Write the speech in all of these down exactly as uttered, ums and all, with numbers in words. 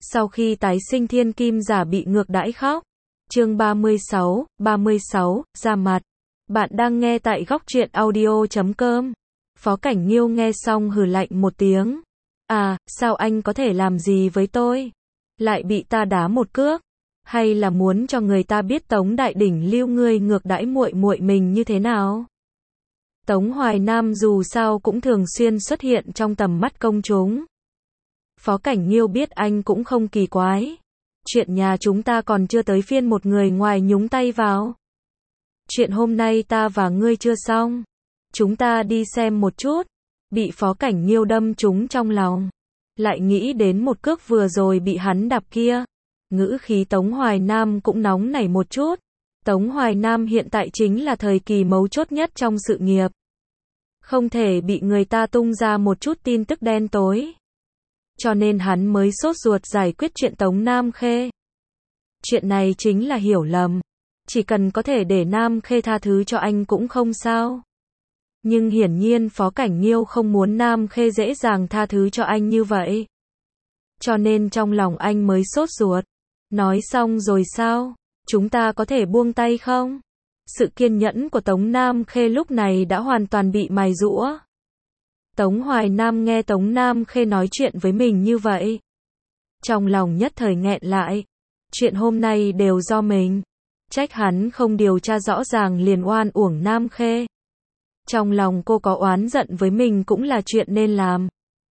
Sau khi tái sinh thiên kim giả bị ngược đãi khóc. Chương ba mươi sáu, ba mươi sáu, ra mặt. Bạn đang nghe tại góc truyện audio chấm com. Phó Cảnh Nghiêu nghe xong hừ lạnh một tiếng. À, sao anh có thể làm gì với tôi? Lại bị ta đá một cước? Hay là muốn cho người ta biết Tống Đại Đỉnh Lưu ngươi ngược đãi muội muội mình như thế nào? Tống Hoài Nam dù sao cũng thường xuyên xuất hiện trong tầm mắt công chúng. Phó Cảnh Nghiêu biết anh cũng không kỳ quái. Chuyện nhà chúng ta còn chưa tới phiên một người ngoài nhúng tay vào. Chuyện hôm nay ta và ngươi chưa xong. Chúng ta đi xem một chút. Bị Phó Cảnh Nghiêu đâm trúng trong lòng. Lại nghĩ đến một cước vừa rồi bị hắn đạp kia. Ngữ khí Tống Hoài Nam cũng nóng nảy một chút. Tống Hoài Nam hiện tại chính là thời kỳ mấu chốt nhất trong sự nghiệp. Không thể bị người ta tung ra một chút tin tức đen tối. Cho nên hắn mới sốt ruột giải quyết chuyện Tống Nam Khê. Chuyện này chính là hiểu lầm. Chỉ cần có thể để Nam Khê tha thứ cho anh cũng không sao. Nhưng hiển nhiên Phó Cảnh Nghiêu không muốn Nam Khê dễ dàng tha thứ cho anh như vậy. Cho nên trong lòng anh mới sốt ruột. Nói xong rồi sao? Chúng ta có thể buông tay không? Sự kiên nhẫn của Tống Nam Khê lúc này đã hoàn toàn bị mài giũa. Tống Hoài Nam nghe Tống Nam Khê nói chuyện với mình như vậy. Trong lòng nhất thời nghẹn lại. Chuyện hôm nay đều do mình. Trách hắn không điều tra rõ ràng liền oan uổng Nam Khê. Trong lòng cô có oán giận với mình cũng là chuyện nên làm.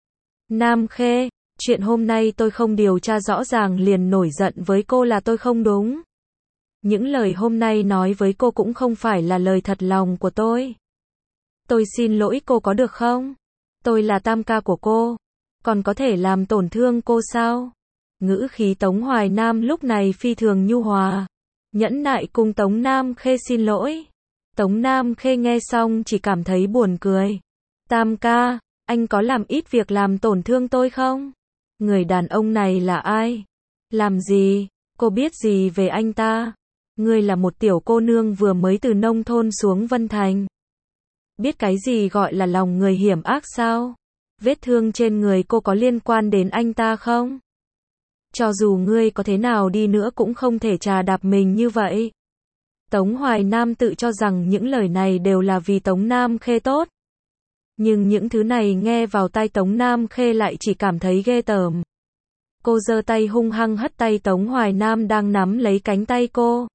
Nam Khê, chuyện hôm nay tôi không điều tra rõ ràng liền nổi giận với cô là tôi không đúng. Những lời hôm nay nói với cô cũng không phải là lời thật lòng của tôi. Tôi xin lỗi cô có được không? Tôi là tam ca của cô. Còn có thể làm tổn thương cô sao? Ngữ khí Tống Hoài Nam lúc này phi thường nhu hòa. Nhẫn nại cùng Tống Nam Khê xin lỗi. Tống Nam Khê nghe xong chỉ cảm thấy buồn cười. Tam ca, anh có làm ít việc làm tổn thương tôi không? Người đàn ông này là ai? Làm gì? Cô biết gì về anh ta? Ngươi là một tiểu cô nương vừa mới từ nông thôn xuống Vân Thành. Biết cái gì gọi là lòng người hiểm ác sao? Vết thương trên người cô có liên quan đến anh ta không? Cho dù ngươi có thế nào đi nữa cũng không thể trà đạp mình như vậy. Tống Hoài Nam tự cho rằng những lời này đều là vì Tống Nam Khê tốt. Nhưng những thứ này nghe vào tai Tống Nam Khê lại chỉ cảm thấy ghê tởm. Cô giơ tay hung hăng hất tay Tống Hoài Nam đang nắm lấy cánh tay cô.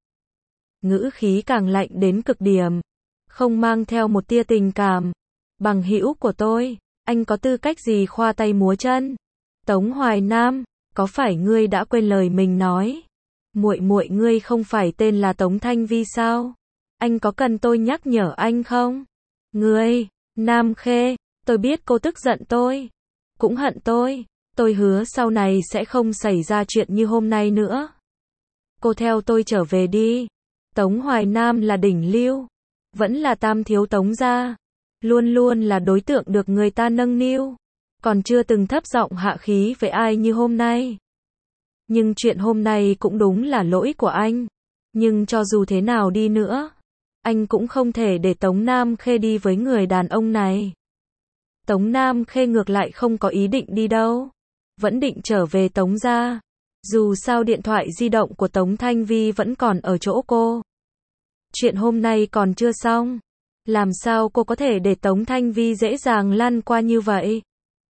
Ngữ khí càng lạnh đến cực điểm. Không mang theo một tia tình cảm. Bằng hữu của tôi, anh có tư cách gì khoa tay múa chân? Tống Hoài Nam, có phải ngươi đã quên lời mình nói? Muội muội ngươi không phải tên là Tống Thanh Vi sao? Anh có cần tôi nhắc nhở anh không? Ngươi, Nam Khê, tôi biết cô tức giận tôi, cũng hận tôi, tôi hứa sau này sẽ không xảy ra chuyện như hôm nay nữa. Cô theo tôi trở về đi. Tống Hoài Nam là đỉnh lưu, vẫn là tam thiếu Tống gia, luôn luôn là đối tượng được người ta nâng niu, còn chưa từng thấp giọng hạ khí với ai như hôm nay. Nhưng chuyện hôm nay cũng đúng là lỗi của anh. Nhưng cho dù thế nào đi nữa, anh cũng không thể để Tống Nam Khê đi với người đàn ông này. Tống Nam Khê ngược lại không có ý định đi đâu, vẫn định trở về Tống gia. Dù sao điện thoại di động của Tống Thanh Vi vẫn còn ở chỗ cô. Chuyện hôm nay còn chưa xong. Làm sao cô có thể để Tống Thanh Vi dễ dàng lăn qua như vậy?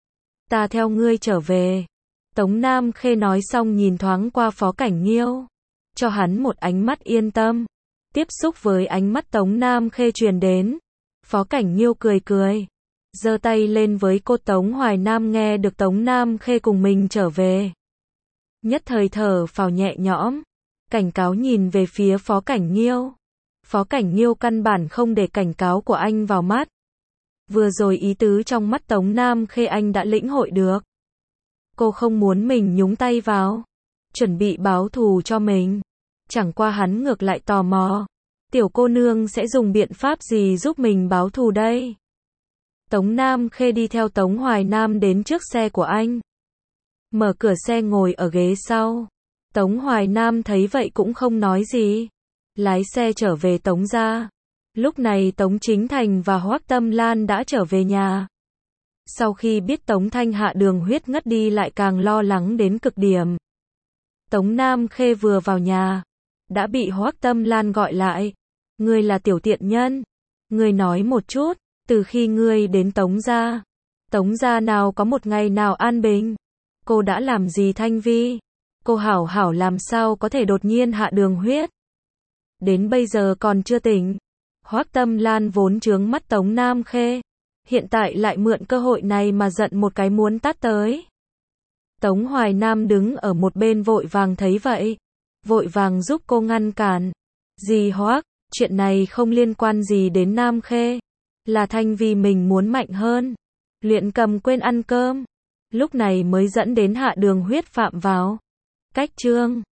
Ta theo ngươi trở về. Tống Nam Khê nói xong nhìn thoáng qua Phó Cảnh Nghiêu. Cho hắn một ánh mắt yên tâm. Tiếp xúc với ánh mắt Tống Nam Khê truyền đến. Phó Cảnh Nghiêu cười cười. Giơ tay lên với cô. Tống Hoài Nam nghe được Tống Nam Khê cùng mình trở về. Nhất thời thở phào nhẹ nhõm. Cảnh cáo nhìn về phía Phó Cảnh Nghiêu. Phó Cảnh Nghiêu căn bản không để cảnh cáo của anh vào mắt. Vừa rồi ý tứ trong mắt Tống Nam Khê anh đã lĩnh hội được. Cô không muốn mình nhúng tay vào. Chuẩn bị báo thù cho mình. Chẳng qua hắn ngược lại tò mò. Tiểu cô nương sẽ dùng biện pháp gì giúp mình báo thù đây? Tống Nam Khê đi theo Tống Hoài Nam đến trước xe của anh. Mở cửa xe ngồi ở ghế sau. Tống Hoài Nam thấy vậy cũng không nói gì. Lái xe trở về Tống gia. Lúc này Tống Chính Thành và Hoắc Tâm Lan đã trở về nhà. Sau khi biết Tống Thanh Hạ đường huyết ngất đi lại càng lo lắng đến cực điểm. Tống Nam Khê vừa vào nhà, đã bị Hoắc Tâm Lan gọi lại. Ngươi là tiểu tiện nhân. Ngươi nói một chút, từ khi ngươi đến Tống gia, Tống gia nào có một ngày nào an bình. Cô đã làm gì Thanh Vi? Cô hảo hảo làm sao có thể đột nhiên hạ đường huyết? Đến bây giờ còn chưa tỉnh. Hoắc Tâm Lan vốn trướng mắt Tống Nam Khê, hiện tại lại mượn cơ hội này mà giận một cái muốn tát tới. Tống Hoài Nam đứng ở một bên vội vàng thấy vậy, vội vàng giúp cô ngăn cản. Dì Hoắc, chuyện này không liên quan gì đến Nam Khê, là Thanh Vi mình muốn mạnh hơn. Luyện Cầm quên ăn cơm, lúc này mới dẫn đến hạ đường huyết phạm vào. Cách chương